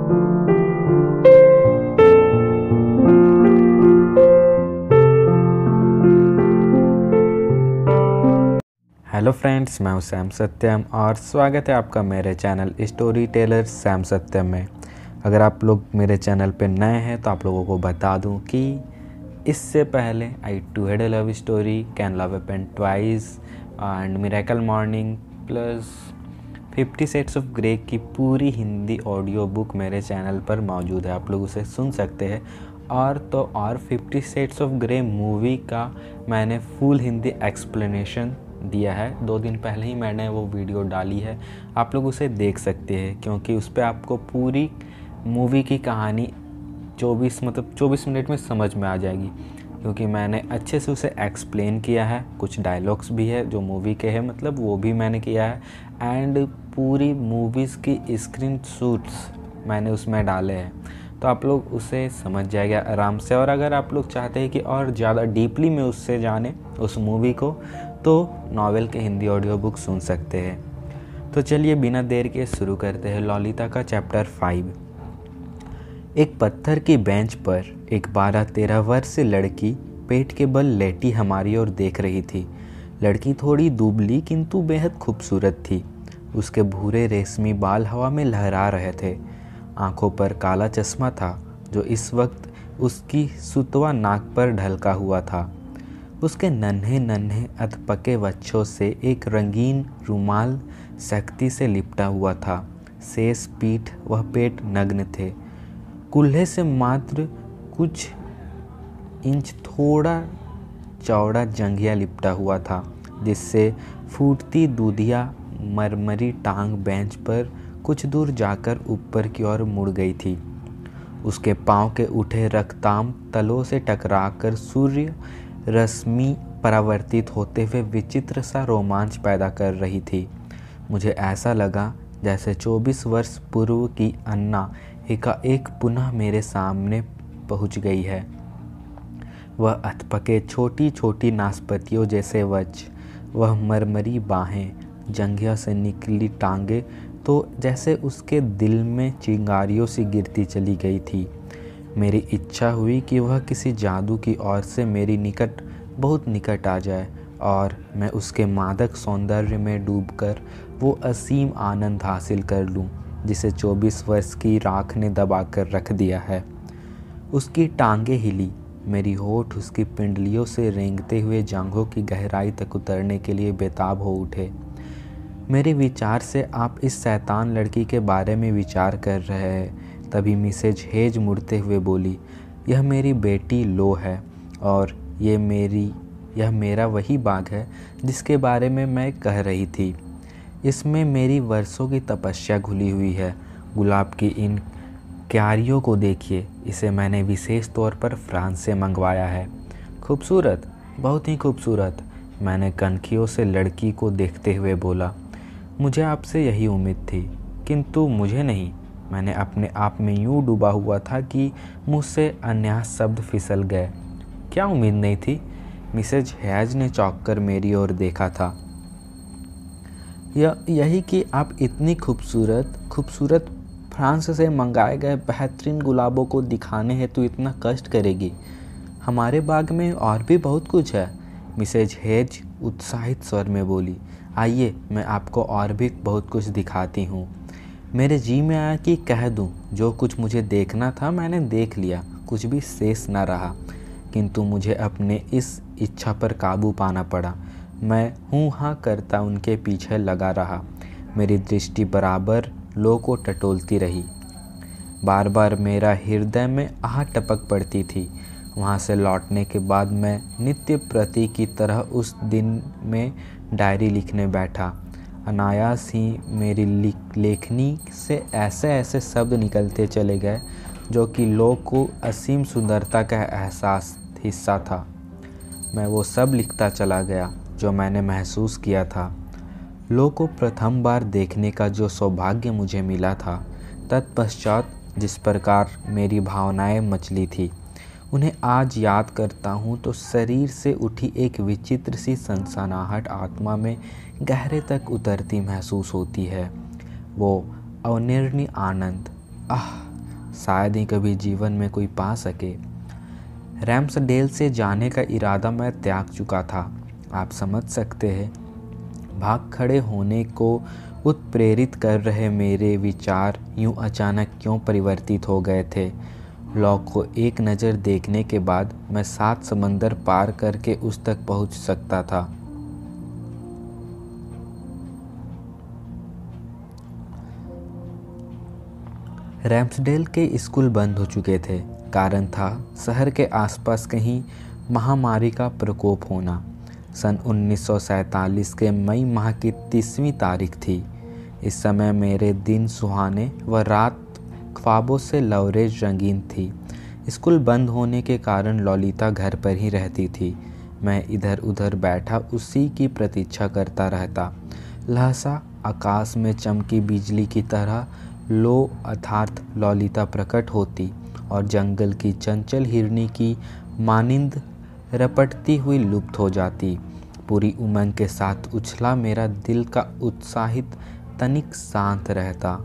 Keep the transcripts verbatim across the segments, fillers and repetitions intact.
Hello friends, मैं हूं Sam सत्यम और स्वागत है आपका मेरे channel story teller Sam Satyam में। अगर आप लोग मेरे चैनल पे नए हैं तो आप लोगों को बता दूं कि इससे पहले I too had a love story, can love happen twice and miracle morning plus fifty shades of grey की पूरी हिंदी ऑडियो बुक मेरे चैनल पर मौजूद है। आप लोग उसे सुन सकते हैं। और तो और fifty shades of grey movie का मैंने फुल हिंदी एक्सप्लेनेशन दिया है। दो दिन पहले ही मैंने वो वीडियो डाली है, आप लोग उसे देख सकते हैं, क्योंकि उस पर आपको पूरी मूवी की कहानी चौबीस मतलब चौबीस मिनट में समझ में आ जाएगी, क्योंकि मैंने अच्छे से उसे एक्सप्लेन किया है। कुछ डायलॉग्स भी है जो मूवी के हैं, मतलब वो भी मैंने किया है। एंड पूरी मूवीज़ की स्क्रीन शॉट्स मैंने उसमें डाले हैं, तो आप लोग उसे समझ जाएगा आराम से। और अगर आप लोग चाहते हैं कि और ज़्यादा डीपली में उससे जाने उस मूवी को, तो नॉवेल के हिंदी ऑडियो बुक सुन सकते हैं। तो चलिए बिना देर के शुरू करते हैं ललिता का चैप्टर फाइव। एक पत्थर की बेंच पर एक बारह तेरह वर्षीय लड़की पेट के बल लेटी हमारी ओर देख रही थी। लड़की थोड़ी दुबली किंतु बेहद खूबसूरत थी। उसके भूरे रेशमी बाल हवा में लहरा रहे थे। आंखों पर काला चश्मा था जो इस वक्त उसकी सुतवा नाक पर ढलका हुआ था। उसके नन्हे नन्हे अधपके वक्षों से एक रंगीन रुमाल सख्ती से लिपटा हुआ था। शेष पीठ वह पेट नग्न थे। कूल्हे से मात्र कुछ इंच थोड़ा चौड़ा जंघिया लिपटा हुआ था, जिससे फूटती दूधिया मरमरी टांग बेंच पर कुछ दूर जाकर ऊपर की ओर मुड़ गई थी। उसके पांव के उठे रक्ताम तलों से टकराकर सूर्य रश्मि परावर्तित होते हुए विचित्र सा रोमांच पैदा कर रही थी। मुझे ऐसा लगा जैसे चौबीस वर्ष पूर्व की अन्ना एकाएक पुनः मेरे सामने पहुंच गई है। वह अधपके छोटी छोटी नाशपतियों जैसे वक्ष, वह मरमरी बाहें, जंघिया से निकली टांगे तो जैसे उसके दिल में चिंगारियों सी गिरती चली गई थी। मेरी इच्छा हुई कि वह किसी जादू की ओर से मेरी निकट बहुत निकट आ जाए और मैं उसके मादक सौंदर्य में डूबकर वो असीम आनंद हासिल कर लूं जिसे चौबीस वर्ष की राख ने दबाकर रख दिया है। उसकी टांगें हिली, मेरी होठ उसकी पिंडलियों से रेंगते हुए जांघों की गहराई तक उतरने के लिए बेताब हो उठे। मेरे विचार से आप इस शैतान लड़की के बारे में विचार कर रहे हैं। तभी मिसेज हेज मुड़ते हुए बोली, यह मेरी बेटी लो है और ये मेरी यह मेरा वही बाग है जिसके बारे में मैं कह रही थी। इसमें मेरी वर्षों की तपस्या घुली हुई है। गुलाब की इन क्यारियों को देखिए, इसे मैंने विशेष तौर पर फ्रांस से मंगवाया है। खूबसूरत, बहुत ही खूबसूरत, मैंने कनखियों से लड़की को देखते हुए बोला। मुझे आपसे यही उम्मीद थी, किंतु मुझे नहीं। मैंने अपने आप में यूं डूबा हुआ था कि मुझसे अन्याय शब्द फिसल गए। क्या उम्मीद नहीं थी? मिसेज हैज ने चौंक कर मेरी ओर देखा था। यह यही कि आप इतनी खूबसूरत खूबसूरत फ्रांस से मंगाए गए बेहतरीन गुलाबों को दिखाने हेतु इतना कष्ट करेगी। हमारे बाग में और भी बहुत कुछ है, मिसेज हेज उत्साहित स्वर में बोली। आइए, मैं आपको और भी बहुत कुछ दिखाती हूँ। मेरे जी में आया कि कह दूँ, जो कुछ मुझे देखना था मैंने देख लिया, कुछ भी शेष न रहा। किंतु मुझे अपने इस इच्छा पर काबू पाना पड़ा। मैं हूँ हाँ करता उनके पीछे लगा रहा। मेरी दृष्टि बराबर लो को टटोलती रही। बार बार मेरा हृदय में आह टपक पड़ती थी। वहाँ से लौटने के बाद मैं नित्य प्रति की तरह उस दिन में डायरी लिखने बैठा। अनायास ही मेरी लेखनी से ऐसे ऐसे शब्द निकलते चले गए जो कि लोग को असीम सुंदरता का एहसास हिस्सा था। मैं वो सब लिखता चला गया जो मैंने महसूस किया था। लोग को प्रथम बार देखने का जो सौभाग्य मुझे मिला था, तत्पश्चात जिस प्रकार मेरी भावनाएं मचली थी, उन्हें आज याद करता हूँ तो शरीर से उठी एक विचित्र सी सनसनाहट आत्मा में गहरे तक उतरती महसूस होती है। वो अनिर्णीय आनंद, आह शायद ही कभी जीवन में कोई पा सके। रैम्सडेल से जाने का इरादा मैं त्याग चुका था। आप समझ सकते हैं, भाग खड़े होने को उत्प्रेरित कर रहे मेरे विचार यूं अचानक क्यों परिवर्तित हो गए थे। लॉ को एक नज़र देखने के बाद मैं सात समंदर पार करके उस तक पहुंच सकता था। रैम्सडेल के स्कूल बंद हो चुके थे। कारण था शहर के आसपास कहीं महामारी का प्रकोप होना। सन उन्नीस सौ सैंतालीस के मई माह की तीसवीं तारीख थी। इस समय मेरे दिन सुहाने व रात ख्वाबों से लवरेज रंगीन थी। स्कूल बंद होने के कारण ललिता घर पर ही रहती थी। मैं इधर उधर बैठा उसी की प्रतीक्षा करता रहता। लहसा आकाश में चमकी बिजली की तरह लो अर्थात ललिता प्रकट होती और जंगल की चंचल हिरनी की मानिंद रपटती हुई लुप्त हो जाती। पूरी उमंग के साथ उछला मेरा दिल का उत्साहित तनिक शांत रहता,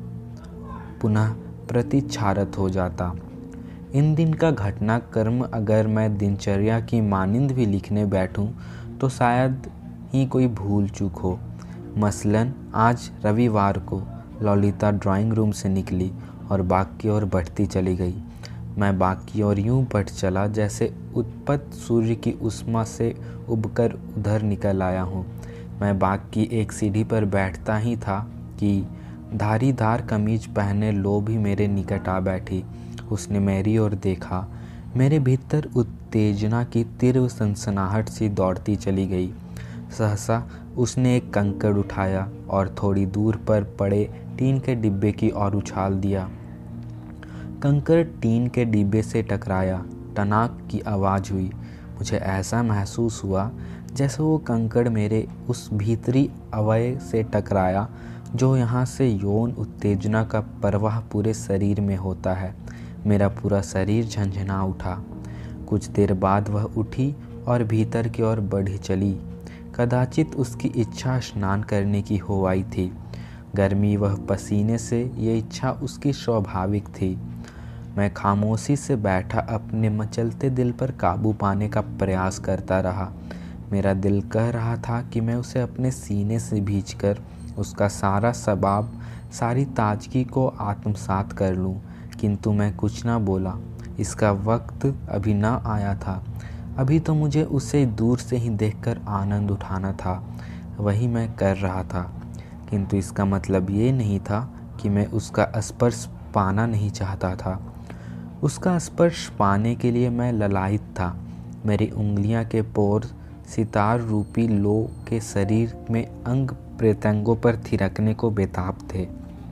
पुनः प्रतिक्षारत हो जाता। इन दिन का घटनाक्रम अगर मैं दिनचर्या की मानिंद भी लिखने बैठूं तो शायद ही कोई भूल चूक हो। मसलन आज रविवार को ललिता ड्राइंग रूम से निकली और बाग की ओर बढ़ती चली गई। मैं बाग की ओर यूं बढ़ चला जैसे उत्पन्न सूर्य की उष्मा से उबकर उधर निकल आया हूँ। मैं बाग की एक सीढ़ी पर बैठता ही था कि धारीदार कमीज पहने लो भी मेरे निकट आ बैठी। उसने मेरी ओर देखा। मेरे भीतर उत्तेजना की तीव्र सनसनाहट सी दौड़ती चली गई। सहसा उसने एक कंकड़ उठाया और थोड़ी दूर पर पड़े टीन के डिब्बे की ओर उछाल दिया। कंकड़ टीन के डिब्बे से टकराया। टनाक की आवाज़ हुई। मुझे ऐसा महसूस हुआ जैसे वो कंकड़ मेरे उस भीतरी अवयव से टकराया जो यहाँ से यौन उत्तेजना का प्रवाह पूरे शरीर में होता है। मेरा पूरा शरीर झंझना उठा। कुछ देर बाद वह उठी और भीतर की ओर बढ़ी चली। कदाचित उसकी इच्छा स्नान करने की हो आई थी। गर्मी वह पसीने से ये इच्छा उसकी स्वाभाविक थी। मैं खामोशी से बैठा अपने मचलते दिल पर काबू पाने का प्रयास करता रहा। मेरा दिल कह रहा था कि मैं उसे अपने सीने से भींचकर उसका सारा सबाब, सारी ताजगी को आत्मसात कर लूं, किंतु मैं कुछ ना बोला। इसका वक्त अभी ना आया था। अभी तो मुझे उसे दूर से ही देखकर आनंद उठाना था। वही मैं कर रहा था, किंतु इसका मतलब ये नहीं था कि मैं उसका स्पर्श पाना नहीं चाहता था। उसका स्पर्श पाने के लिए मैं ललायित था। मेरी उंगलियां के पोर सितार रूपी लो के शरीर में अंग प्रत्यंगों पर थिरकने को बेताब थे।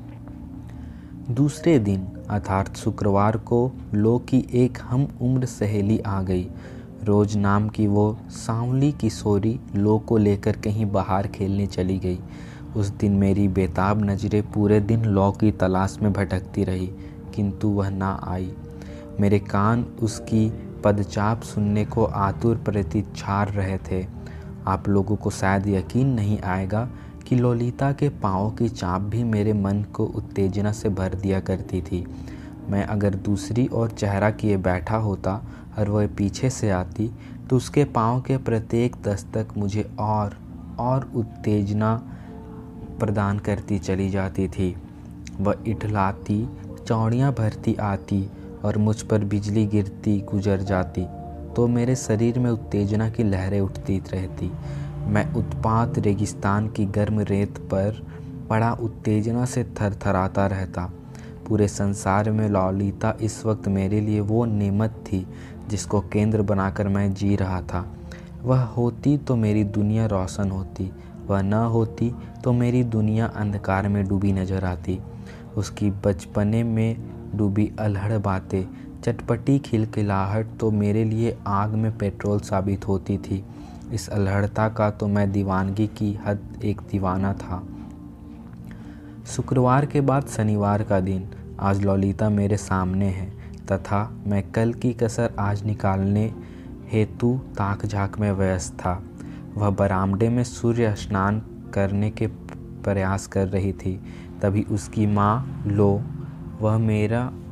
दूसरे दिन अर्थात शुक्रवार को लो की एक हम उम्र सहेली आ गई। रोज नाम की वो सांवली किशोरी लो को लेकर कहीं बाहर खेलने चली गई। उस दिन मेरी बेताब नज़रें पूरे दिन लो की तलाश में भटकती रही, किंतु वह ना आई। मेरे कान उसकी पदचाप सुनने को आतुर प्रतीक्षार रहे थे। आप लोगों को शायद यकीन नहीं आएगा कि ललिता के पाँव की चाप भी मेरे मन को उत्तेजना से भर दिया करती थी। मैं अगर दूसरी ओर चेहरा किए बैठा होता और वह पीछे से आती तो उसके पाँव के प्रत्येक दस्तक मुझे और और उत्तेजना प्रदान करती चली जाती थी। वह इठलाती, चौड़ियाँ भरती आती और मुझ पर बिजली गिरती गुजर जाती तो मेरे शरीर में उत्तेजना की लहरें उठती रहती। मैं उत्पात रेगिस्तान की गर्म रेत पर पड़ा उत्तेजना से थरथराता रहता। पूरे संसार में ललिता इस वक्त मेरे लिए वो नेमत थी जिसको केंद्र बनाकर मैं जी रहा था। वह होती तो मेरी दुनिया रोशन होती, वह न होती तो मेरी दुनिया अंधकार में डूबी नजर आती। उसकी बचपने में डूबी अल्हड़ बातें, चटपटी खिलखिलाहट तो मेरे लिए आग में पेट्रोल साबित होती थी। इस अल्हड़ता का तो मैं दीवानगी की हद एक दीवाना था। शुक्रवार के बाद शनिवार का दिन। आज ललिता मेरे सामने है तथा मैं कल की कसर आज निकालने हेतु ताक झाक में व्यस्त था। वह बरामदे में सूर्य स्नान करने के प्रयास कर रही थी। तभी उसकी माँ लो, वह मेरा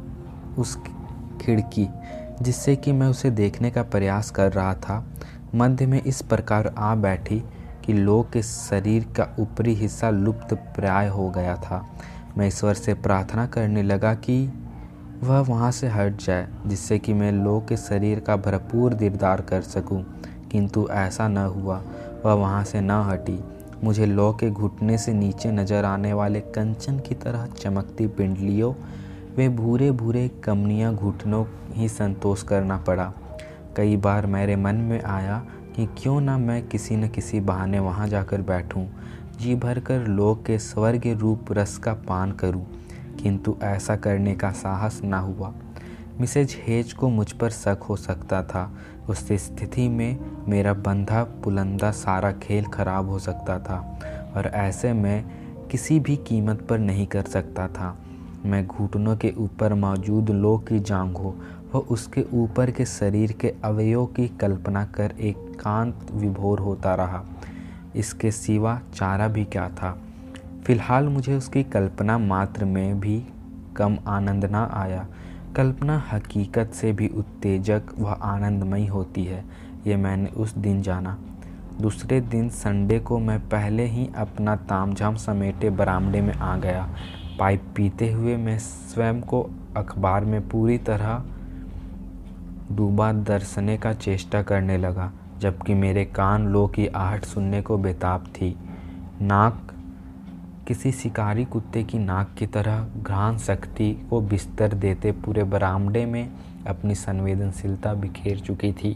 उस खिड़की जिससे कि मैं उसे देखने का प्रयास कर रहा था मध्य में इस प्रकार आ बैठी कि लोग के शरीर का ऊपरी हिस्सा लुप्त प्राय हो गया था। मैं ईश्वर से प्रार्थना करने लगा कि वह वहाँ से हट जाए जिससे कि मैं लोग के शरीर का भरपूर दीदार कर सकूं, किंतु ऐसा न हुआ। वह वहाँ से न हटी। मुझे लौ के घुटने से नीचे नजर आने वाले कंचन की तरह चमकती पिंडलियों वे भूरे भूरे कमनियाँ घुटनों ही संतोष करना पड़ा। कई बार मेरे मन में आया कि क्यों ना मैं किसी न किसी बहाने वहाँ जाकर बैठूं, जी भर कर लोक के स्वर्ग रूप रस का पान करूं, किंतु ऐसा करने का साहस न हुआ। मिसेज हेज को मुझ पर शक हो सकता था। उस स्थिति में मेरा बंधा पुलंदा सारा खेल खराब हो सकता था और ऐसे मैं किसी भी कीमत पर नहीं कर सकता था। मैं घुटनों के ऊपर मौजूद लोक की जांघों व उसके ऊपर के शरीर के अवयवों की कल्पना कर एकांत विभोर होता रहा। इसके सिवा चारा भी क्या था। फिलहाल मुझे उसकी कल्पना मात्र में भी कम आनंद न आया। कल्पना हकीकत से भी उत्तेजक व आनंदमयी होती है, ये मैंने उस दिन जाना। दूसरे दिन संडे को मैं पहले ही अपना तामझाम समेटे बरामदे में आ गया। पाइप पीते हुए मैं स्वयं को अखबार में पूरी तरह डूबा दर्शने का चेष्टा करने लगा, जबकि मेरे कान लो की आहट सुनने को बेताब थी। नाक किसी शिकारी कुत्ते की नाक की तरह घ्राण शक्ति को बिस्तर देते पूरे बरामदे में अपनी संवेदनशीलता बिखेर चुकी थी।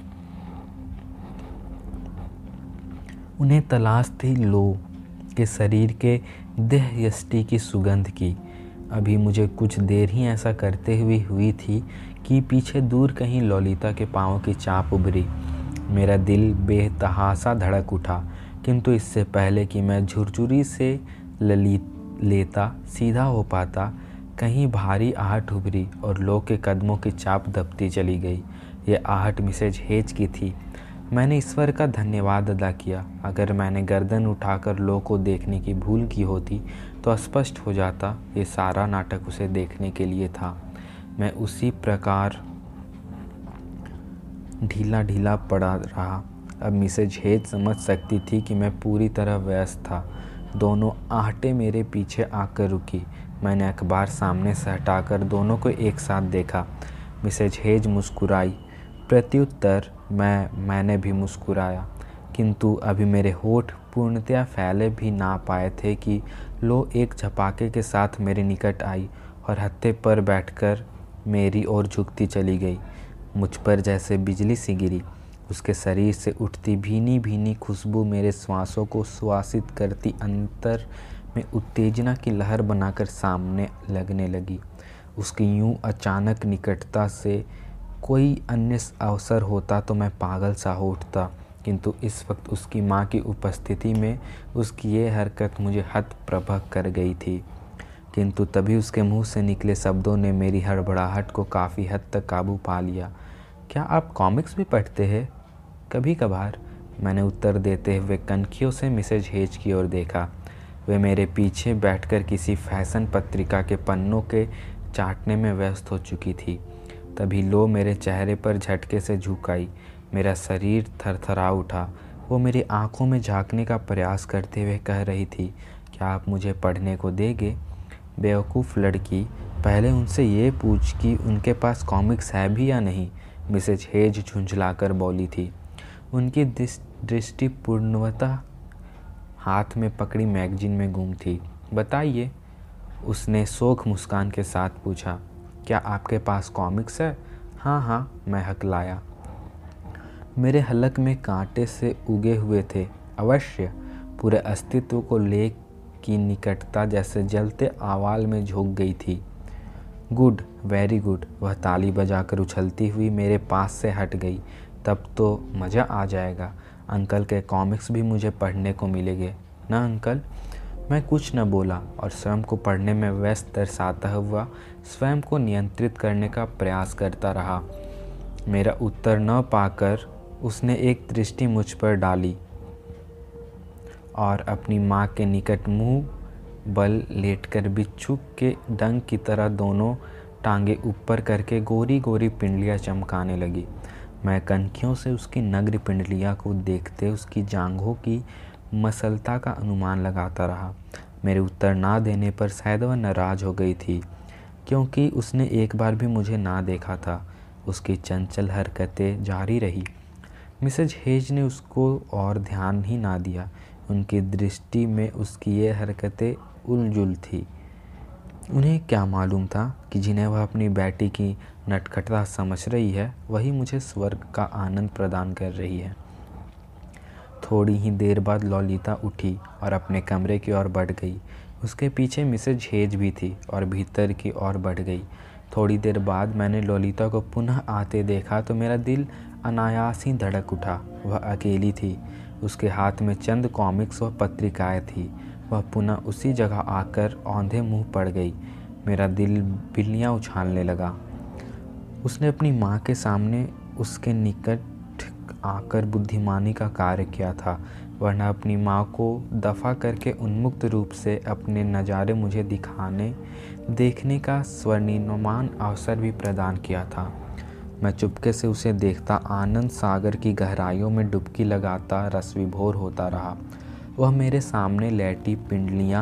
उन्हें तलाश थी लो के शरीर के देह यष्टि की सुगंध की। अभी मुझे कुछ देर ही ऐसा करते हुए हुई थी कि पीछे दूर कहीं ललिता के पाँव की चाप उभरी। मेरा दिल बेतहासा धड़क उठा, किंतु इससे पहले कि मैं झुरझुरी से ललित लेता सीधा हो पाता, कहीं भारी आहट उभरी और लोग के कदमों की चाप दबती चली गई। ये आहट मिसेज हेज की थी। मैंने ईश्वर का धन्यवाद अदा किया। अगर मैंने गर्दन उठाकर लोग को देखने की भूल की होती तो स्पष्ट हो जाता ये सारा नाटक उसे देखने के लिए था। मैं उसी प्रकार ढीला ढीला पड़ा रहा। अब मिसेज हेज समझ सकती थी कि मैं पूरी तरह व्यस्त था। दोनों आहटें मेरे पीछे आकर रुकी। मैंने अखबार सामने से हटाकर दोनों को एक साथ देखा। मिसेज हेज मुस्कुराई। प्रत्युत्तर मैं मैंने भी मुस्कुराया, किंतु अभी मेरे होठ पूर्णतया फैले भी ना पाए थे कि लो एक झपाके के साथ मेरे निकट आई और हत्थे पर बैठकर मेरी ओर झुकती चली गई। मुझ पर जैसे बिजली सी गिरी। उसके शरीर से उठती भीनी भीनी खुशबू मेरे श्वासों को सुवासित करती अंतर में उत्तेजना की लहर बनाकर सामने लगने लगी। उसकी यूं अचानक निकटता से कोई अन्य अवसर होता तो मैं पागल सा हो उठता, किंतु इस वक्त उसकी माँ की उपस्थिति में उसकी ये हरकत मुझे हतप्रभ कर गई थी। किंतु तभी उसके मुंह से निकले शब्दों ने मेरी हड़बड़ाहट को काफ़ी हद तक काबू पा लिया। क्या आप कॉमिक्स भी पढ़ते हैं? कभी कभार, मैंने उत्तर देते हुए कनखियों से मिसेज हेज की ओर देखा। वे मेरे पीछे बैठकर किसी फैशन पत्रिका के पन्नों के चाटने में व्यस्त हो चुकी थी। तभी लो मेरे चेहरे पर झटके से झुक आई। मेरा शरीर थरथरा उठा। वो मेरी आंखों में झांकने का प्रयास करते हुए कह रही थी, क्या आप मुझे पढ़ने को देंगे? बेवकूफ़ लड़की, पहले उनसे ये पूछ कि उनके पास कॉमिक्स है भी या नहीं। मिसेज हेज झुंझलाकर बोली थी। उनकी दृष्टि पूर्णवतः हाथ में पकड़ी मैगजीन में गुम थी। बताइए, उसने शोक मुस्कान के साथ पूछा। क्या आपके पास कॉमिक्स है? हाँ हाँ, मैं हकलाया। मेरे हलक में कांटे से उगे हुए थे। अवश्य। पूरे अस्तित्व को ले की निकटता जैसे जलते आवाल में झोंक गई थी। Good, very good. वह ताली बजाकर उछलती हुई मेरे पास से हट गई। तब तो मज़ा आ जाएगा। अंकल के कॉमिक्स भी मुझे पढ़ने को मिलेंगे ना अंकल? मैं कुछ न बोला और स्वयं को पढ़ने में व्यस्त दर्शाता हुआ स्वयं को नियंत्रित करने का प्रयास करता रहा। मेरा उत्तर न पाकर उसने एक दृष्टि मुझ पर डाली और अपनी माँ के निकट मुंह बल लेटकर बिच्छू के डंक की तरह दोनों टांगे ऊपर करके गोरी गोरी पिंडलियाँ चमकाने लगी। मैं कनखियों से उसकी नग्न पिंडलियाँ को देखते उसकी जांघों की मसलता का अनुमान लगाता रहा। मेरे उत्तर ना देने पर शायद वह नाराज़ हो गई थी, क्योंकि उसने एक बार भी मुझे ना देखा था। उसकी चंचल हरकतें जारी रही। मिसेज हेज ने उसको और ध्यान ही ना दिया। उनकी दृष्टि में उसकी ये हरकतें उलझुल थी। उन्हें क्या मालूम था कि जिन्हें वह अपनी बेटी की नटखटता समझ रही है, वही मुझे स्वर्ग का आनंद प्रदान कर रही है। थोड़ी ही देर बाद ललिता उठी और अपने कमरे की ओर बढ़ गई। उसके पीछे मिसेज हेज भी थी और भीतर की ओर बढ़ गई। थोड़ी देर बाद मैंने ललिता को पुनः आते देखा तो मेरा दिल अनायास ही धड़क उठा। वह अकेली थी। उसके हाथ में चंद कॉमिक्स व पत्रिकाएं थी। वह पुनः उसी जगह आकर औंधे मुंह पड़ गई। मेरा दिल बिल्लियाँ उछालने लगा। उसने अपनी माँ के सामने उसके निकट आकर बुद्धिमानी का कार्य किया था, वरना अपनी माँ को दफ़ा करके उन्मुक्त रूप से अपने नज़ारे मुझे दिखाने देखने का स्वर्णिमान अवसर भी प्रदान किया था। मैं चुपके से उसे देखता आनंद सागर की गहराइयों में डुबकी लगाता रस विभोर होता रहा। वह मेरे सामने लेटी पिंडलियाँ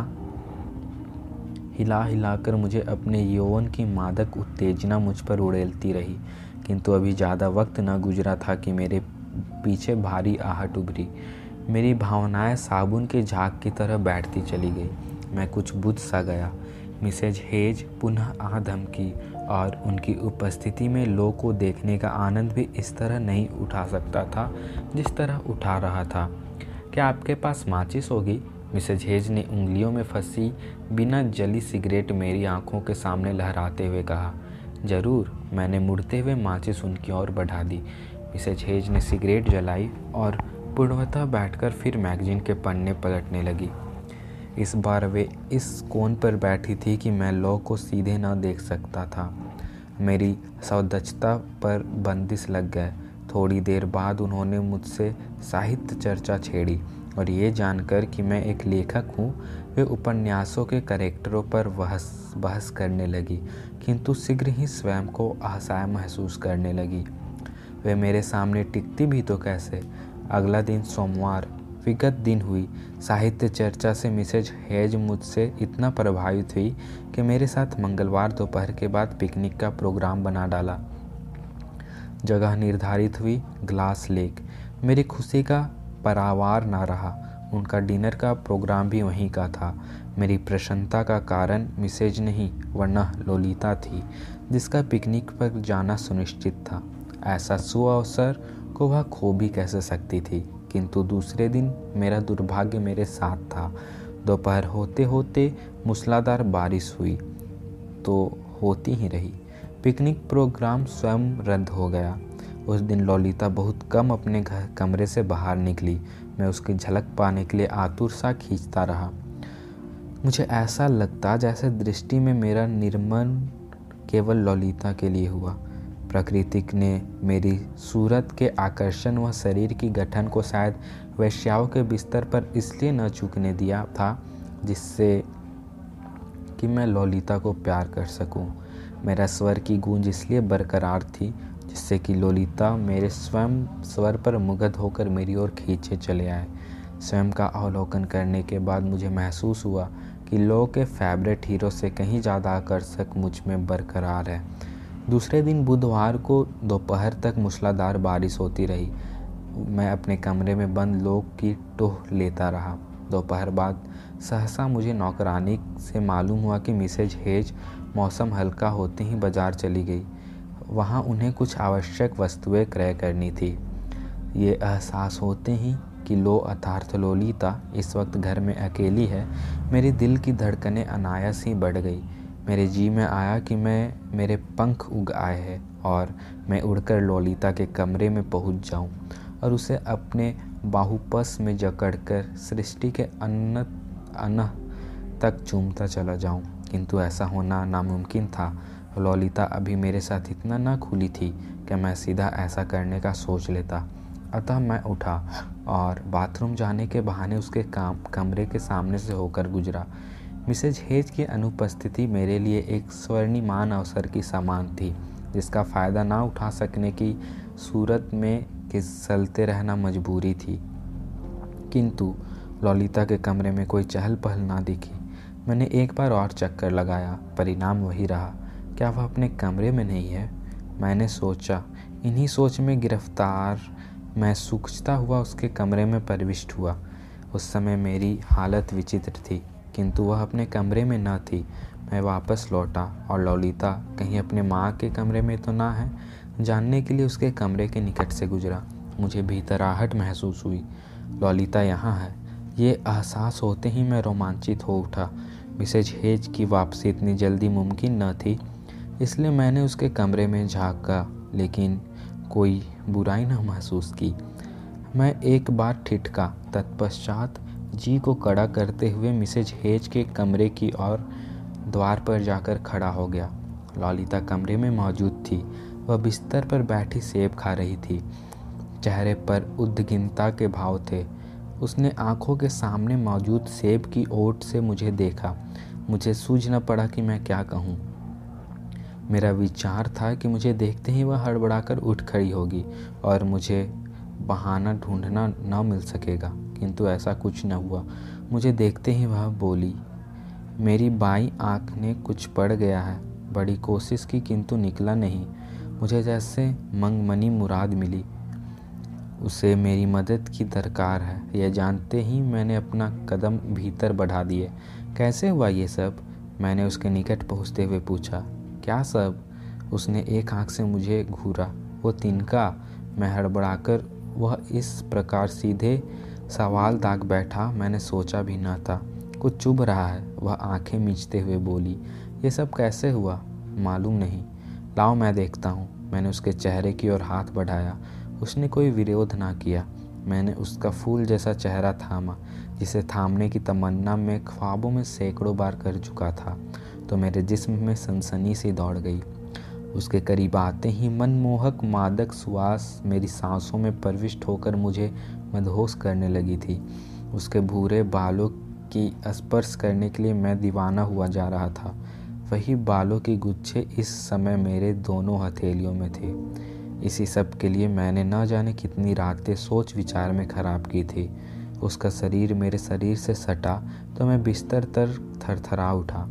हिला हिलाकर मुझे अपने यौवन की मादक उत्तेजना मुझ पर उड़ेलती रही। किंतु अभी ज़्यादा वक्त न गुजरा था कि मेरे पीछे भारी आहट उभरी। मेरी भावनाएं साबुन के झाग की तरह बैठती चली गई। मैं कुछ बुझ सा गया। मिसेज हेज पुनः आ धमकी और उनकी उपस्थिति में लो को देखने का आनंद भी इस तरह नहीं उठा सकता था जिस तरह उठा रहा था। क्या आपके पास माचिस होगी? मिसेज हेज ने उंगलियों में फंसी बिना जली सिगरेट मेरी आंखों के सामने लहराते हुए कहा। ज़रूर। मैंने मुड़ते हुए माचिस उनकी ओर बढ़ा दी। मिसेज हेज ने सिगरेट जलाई और पूर्णतः बैठकर फिर मैगजीन के पन्ने पलटने लगी। इस बार वे इस कोण पर बैठी थी कि मैं लौ को सीधे न देख सकता था। मेरी सौदच्छता पर बंदिश लग गए। थोड़ी देर बाद उन्होंने मुझसे साहित्य चर्चा छेड़ी और ये जानकर कि मैं एक लेखक हूँ, वे उपन्यासों के कैरेक्टरों पर बहस बहस करने लगी, किंतु शीघ्र ही स्वयं को असहाय महसूस करने लगी। वे मेरे सामने टिकती भी तो कैसे। अगला दिन सोमवार विगत दिन हुई साहित्य चर्चा से मिसेज हेज मुझसे इतना प्रभावित हुई कि मेरे साथ मंगलवार दोपहर के बाद पिकनिक का प्रोग्राम बना डाला। जगह निर्धारित हुई ग्लास लेक। मेरी खुशी का परावार ना रहा। उनका डिनर का प्रोग्राम भी वहीं का था। मेरी प्रसन्नता का कारण मिसेज नहीं वरना ललिता थी, जिसका पिकनिक पर जाना सुनिश्चित था। ऐसा सुअवसर को वह खो भी कैसे सकती थी। किंतु दूसरे दिन मेरा दुर्भाग्य मेरे साथ था। दोपहर होते होते मूसलाधार बारिश हुई तो होती ही रही। पिकनिक प्रोग्राम स्वयं रद्द हो गया। उस दिन ललिता बहुत कम अपने घर कमरे से बाहर निकली। मैं उसकी झलक पाने के लिए आतुर सा खींचता रहा। मुझे ऐसा लगता जैसे दृष्टि में मेरा निर्मन केवल ललिता के लिए हुआ। प्रकृति ने मेरी सूरत के आकर्षण व शरीर की गठन को शायद वेश्याओं के बिस्तर पर इसलिए न चूकने दिया था जिससे कि मैं ललिता को प्यार कर सकूं। मेरा स्वर की गूंज इसलिए बरकरार थी जिससे कि ललिता मेरे स्वयं स्वर पर मुग्ध होकर मेरी ओर खींचे चले आए। स्वयं का अवलोकन करने के बाद मुझे महसूस हुआ कि लो के फेवरेट हीरो से कहीं ज़्यादा आकर्षक मुझ में बरकरार है। दूसरे दिन बुधवार को दोपहर तक मूसलाधार बारिश होती रही। मैं अपने कमरे में बंद लो की टोह लेता रहा। दोपहर बाद सहसा मुझे नौकरानी से मालूम हुआ कि मिसेज हेज मौसम हल्का होते ही बाजार चली गई। वहाँ उन्हें कुछ आवश्यक वस्तुएं क्रय करनी थी। ये एहसास होते ही कि लो अर्थात ललिता इस वक्त घर में अकेली है, मेरे दिल की धड़कनें अनायास ही बढ़ गई। मेरे जी में आया कि मैं मेरे पंख उग आए हैं और मैं उड़कर ललिता के कमरे में पहुंच जाऊं और उसे अपने बाहुपस में जकड़कर सृष्टि के अन्न अनह तक चूमता चला जाऊं। किंतु ऐसा होना नामुमकिन था। ललिता अभी मेरे साथ इतना न खुली थी कि मैं सीधा ऐसा करने का सोच लेता। अतः मैं उठा और बाथरूम जाने के बहाने उसके काम कमरे के सामने से होकर गुजरा। मिसेज हेज की अनुपस्थिति मेरे लिए एक स्वर्णिमान अवसर की समान थी, जिसका फ़ायदा ना उठा सकने की सूरत में फिसलते रहना मजबूरी थी। किंतु ललिता के कमरे में कोई चहल पहल ना दिखी। मैंने एक बार और चक्कर लगाया, परिणाम वही रहा। क्या वह अपने कमरे में नहीं है? मैंने सोचा। इन्हीं सोच में गिरफ्तार मैं सूखता हुआ उसके कमरे में प्रविष्ट हुआ। उस समय मेरी हालत विचित्र थी, किंतु वह अपने कमरे में न थी। मैं वापस लौटा और ललिता कहीं अपने माँ के कमरे में तो ना है, जानने के लिए उसके कमरे के निकट से गुजरा। मुझे भीतराहट महसूस हुई। ललिता यहाँ है, ये एहसास होते ही मैं रोमांचित हो उठा। मिसेज हेज की वापसी इतनी जल्दी मुमकिन न थी, इसलिए मैंने उसके कमरे में झाँका, लेकिन कोई बुराई न महसूस की। मैं एक बार ठिठका, तत्पश्चात जी को कड़ा करते हुए मिसेज हेज के कमरे की ओर द्वार पर जाकर खड़ा हो गया। ललिता कमरे में मौजूद थी। वह बिस्तर पर बैठी सेब खा रही थी। चेहरे पर उद्विग्नता के भाव थे। उसने आंखों के सामने मौजूद सेब की ओट से मुझे देखा। मुझे सूझ न पड़ा कि मैं क्या कहूँ। मेरा विचार था कि मुझे देखते ही वह हड़बड़ाकर उठ खड़ी होगी और मुझे बहाना ढूंढना न मिल सकेगा, किंतु ऐसा कुछ न हुआ। मुझे देखते ही वह बोली, मेरी बाईं आंख ने कुछ पड़ गया है। बड़ी कोशिश की, किंतु निकला नहीं। मुझे जैसे मंगमनी मुराद मिली। उसे मेरी मदद की दरकार है। यह जानते ही मैंने अपना कदम भीतर बढ़ा दिए। कैसे हुआ ये सब? मैंने उसके निकट पहुँचते हुए पूछा। क्या सब? उसने एक आंख से मुझे घूरा। वो तिनका? मैं हड़बड़ाकर वह इस प्रकार सीधे सवाल दाग बैठा, मैंने सोचा भी न था। कुछ चुभ रहा है, वह आंखें मींचते हुए बोली। ये सब कैसे हुआ? मालूम नहीं। लाओ मैं देखता हूँ। मैंने उसके चेहरे की ओर हाथ बढ़ाया। उसने कोई विरोध ना किया। मैंने उसका फूल जैसा चेहरा थामा, जिसे थामने की तमन्ना मैं ख्वाबों में सैकड़ों बार कर चुका था, तो मेरे जिस्म में सनसनी सी दौड़ गई। उसके करीब आते ही मनमोहक मादक सुवास मेरी सांसों में प्रविष्ट होकर मुझे मदहोश करने लगी थी। उसके भूरे बालों की स्पर्श करने के लिए मैं दीवाना हुआ जा रहा था। वही बालों के गुच्छे इस समय मेरे दोनों हथेलियों में थे। इसी सब के लिए मैंने न जाने कितनी रातें सोच विचार में खराब की थी। उसका शरीर मेरे शरीर से सटा तो मैं बिस्तर तर थरथरा उठा।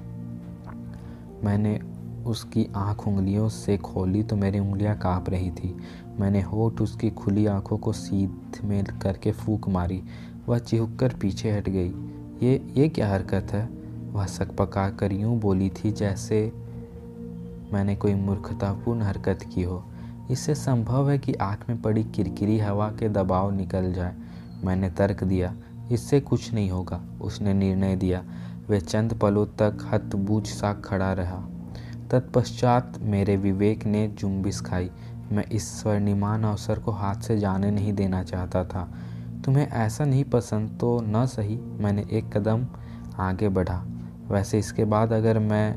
मैंने उसकी आँख उंगलियों से खोली तो मेरी उंगलियां काँप रही थी। मैंने होठ उसकी खुली आंखों को सीध में करके फूंक मारी। वह चिहुककर पीछे हट गई। ये ये क्या हरकत है? वह सकपका कर यूँ बोली थी जैसे मैंने कोई मूर्खतापूर्ण हरकत की हो। इससे संभव है कि आँख में पड़ी किरकिरी हवा के दबाव निकल जाए। मैंने तर्क दिया, इससे कुछ नहीं होगा। उसने निर्णय दिया। वे चंद पलों तक हतबूझ सा खड़ा रहा। तत्पश्चात मेरे विवेक ने जुम्बिश खाई। मैं इस स्वर्णिमान अवसर को हाथ से जाने नहीं देना चाहता था। तुम्हें ऐसा नहीं पसंद तो न सही। मैंने एक कदम आगे बढ़ा। वैसे इसके बाद अगर मैं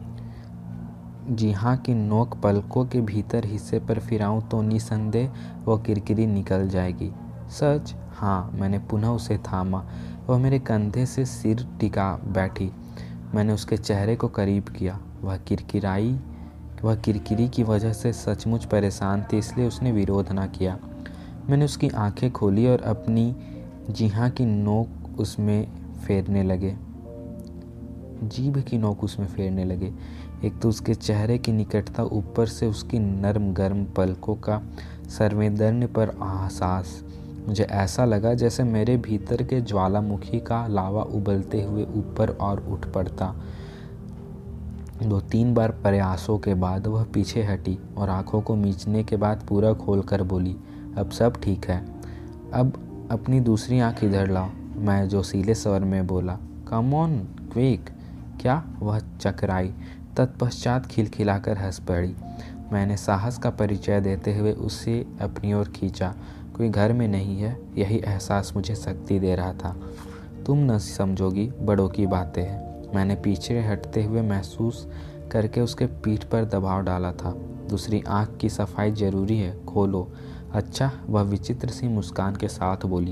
जी हाँ की नोक पलकों के भीतर हिस्से पर फिराऊं तो निसंदेह वो किरकिरी निकल जाएगी। सच? हाँ। मैंने पुनः उसे थामा। वह मेरे कंधे से सिर टिका बैठी। मैंने उसके चेहरे को करीब किया। वह किरकिराई वह किरकिरी की वजह से सचमुच परेशान थी, इसलिए उसने विरोध ना किया। मैंने उसकी आंखें खोली और अपनी जीहाँ की नोक उसमें फेरने लगे जीभ की नोक उसमें फेरने लगे। एक तो उसके चेहरे की निकटता, ऊपर से उसकी नर्म गर्म पलकों का संवेदन पर एहसास। मुझे ऐसा लगा जैसे मेरे भीतर के ज्वालामुखी का लावा उबलते हुए ऊपर और उठ पड़ता। दो तीन बार प्रयासों के बाद वह पीछे हटी और आंखों को मींचने के बाद पूरा खोलकर बोली, अब सब ठीक है। अब अपनी दूसरी आंख इधर लाओ। मैं जोशीले स्वर में बोला, कम ऑन क्विक। क्या? वह चकराई, तत्पश्चात खिलखिलाकर हंस पड़ी। मैंने साहस का परिचय देते हुए उसे अपनी ओर खींचा। कोई घर में नहीं है, यही एहसास मुझे शक्ति दे रहा था। तुम न समझोगी, बड़ों की बातें हैं। मैंने पीछे हटते हुए महसूस करके उसके पीठ पर दबाव डाला था। दूसरी आंख की सफाई जरूरी है, खोलो। अच्छा? वह विचित्र सी मुस्कान के साथ बोली।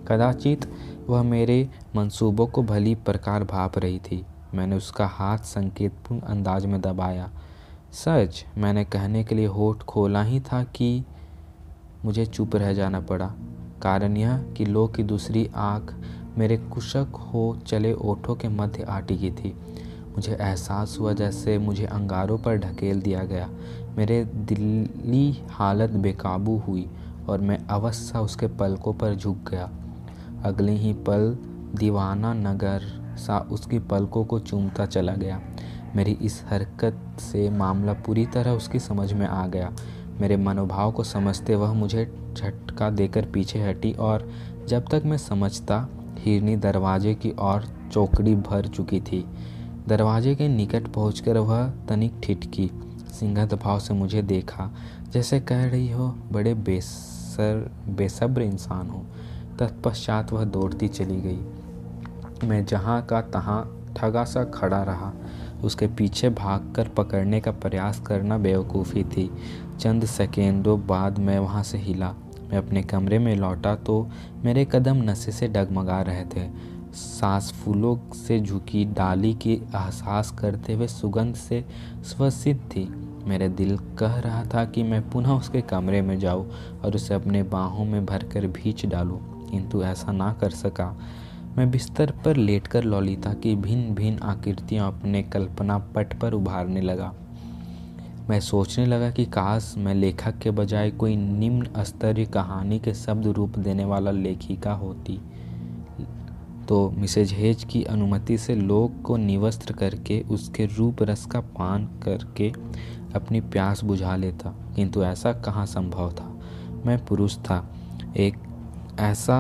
कदाचित वह मेरे मंसूबों को भली प्रकार भाप रही थी। मैंने उसका हाथ संकेतपूर्ण अंदाज में दबाया। सच, मैंने कहने के लिए होठ खोला ही था कि मुझे चुप रह जाना पड़ा। कारण यह कि लो की दूसरी आँख मेरे कुशक हो चले ओठों के मध्य आ टिकी थी। मुझे एहसास हुआ जैसे मुझे अंगारों पर ढकेल दिया गया। मेरे दिली हालत बेकाबू हुई और मैं अवश्य उसके पलकों पर झुक गया। अगले ही पल दीवाना नगर सा उसकी पलकों को चूमता चला गया। मेरी इस हरकत से मामला पूरी तरह उसकी समझ में आ गया। मेरे मनोभाव को समझते वह मुझे झटका देकर पीछे हटी और जब तक मैं समझता हिरनी दरवाजे की ओर चौकड़ी भर चुकी थी। दरवाजे के निकट पहुंचकर वह तनिक ठिठकी, सिंगत भाव से मुझे देखा, जैसे कह रही हो बड़े बेसर बेसब्र इंसान हो। तत्पश्चात वह दौड़ती चली गई। मैं जहाँ का तहाँ ठगा सा खड़ा रहा। उसके पीछे भागकर पकड़ने का प्रयास करना बेवकूफ़ी थी। चंद सेकेंडों बाद मैं वहाँ से हिला। मैं अपने कमरे में लौटा तो मेरे कदम नशे से डगमगा रहे थे। सांस फूलों से झुकी डाली की एहसास करते हुए सुगंध से स्वसित थी। मेरे दिल कह रहा था कि मैं पुनः उसके कमरे में जाऊं और उसे अपने बाहों में भरकर भींच डालूं, किंतु ऐसा ना कर सका। मैं बिस्तर पर लेटकर ललिता की भिन्न भिन्न आकृतियां अपने कल्पना पट पर उभारने लगा। मैं सोचने लगा कि काश मैं लेखक के बजाय कोई निम्न स्तरीय कहानी के शब्द रूप देने वाला लेखिका होती तो मिसेज हेज की अनुमति से लोग को निवस्त्र करके उसके रूप रस का पान करके अपनी प्यास बुझा लेता, किंतु ऐसा कहाँ संभव था। मैं पुरुष था। एक ऐसा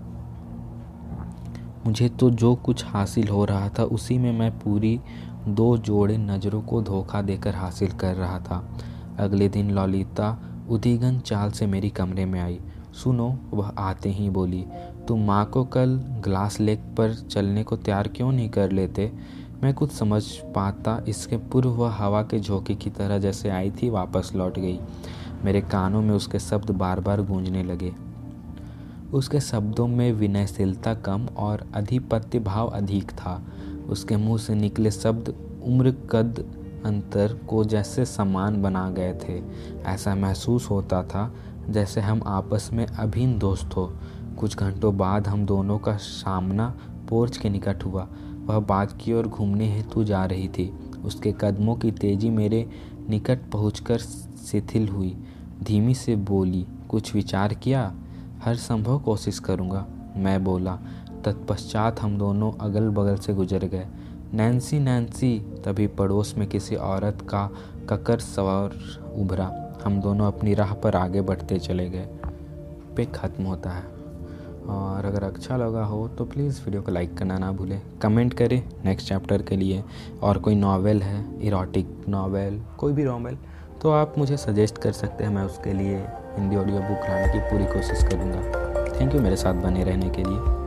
मुझे तो जो कुछ हासिल हो रहा था उसी में मैं पूरी दो जोड़े नज़रों को धोखा देकर हासिल कर रहा था। अगले दिन ललिता उदिगन चाल से मेरी कमरे में आई। सुनो, वह आते ही बोली, तुम माँ को कल ग्लास लेक पर चलने को तैयार क्यों नहीं कर लेते? मैं कुछ समझ पाता इसके पूर्व वह हवा के झोंके की तरह जैसे आई थी वापस लौट गई। मेरे कानों में उसके शब्द बार बार गूंजने लगे। उसके शब्दों में विनयशीलता कम और अधिपत्य भाव अधिक था। उसके मुंह से निकले शब्द उम्र कद अंतर को जैसे समान बना गए थे। ऐसा महसूस होता था जैसे हम आपस में अभिन्न दोस्त हो। कुछ घंटों बाद हम दोनों का सामना पोर्च के निकट हुआ। वह बाग की ओर घूमने हेतु जा रही थी। उसके कदमों की तेजी मेरे निकट पहुंचकर शिथिल हुई। धीमी से बोली, कुछ विचार किया? हर संभव कोशिश करूँगा, मैं बोला। तत्पश्चात हम दोनों अगल बगल से गुजर गए। नैन्सी नैन्सी, तभी पड़ोस में किसी औरत का ककर स्वर उभरा। हम दोनों अपनी राह पर आगे बढ़ते चले गए। पे ख़त्म होता है। और अगर अच्छा लगा हो तो प्लीज़ वीडियो को लाइक करना ना भूलें। कमेंट करें नेक्स्ट चैप्टर के लिए। और कोई नावल है, इरोटिक नावल, कोई भी नावल, तो आप मुझे सजेस्ट कर सकते हैं। मैं उसके लिए हिंदी ऑडियो बुक लाने की पूरी कोशिश करूँगा। थैंक यू मेरे साथ बने रहने के लिए।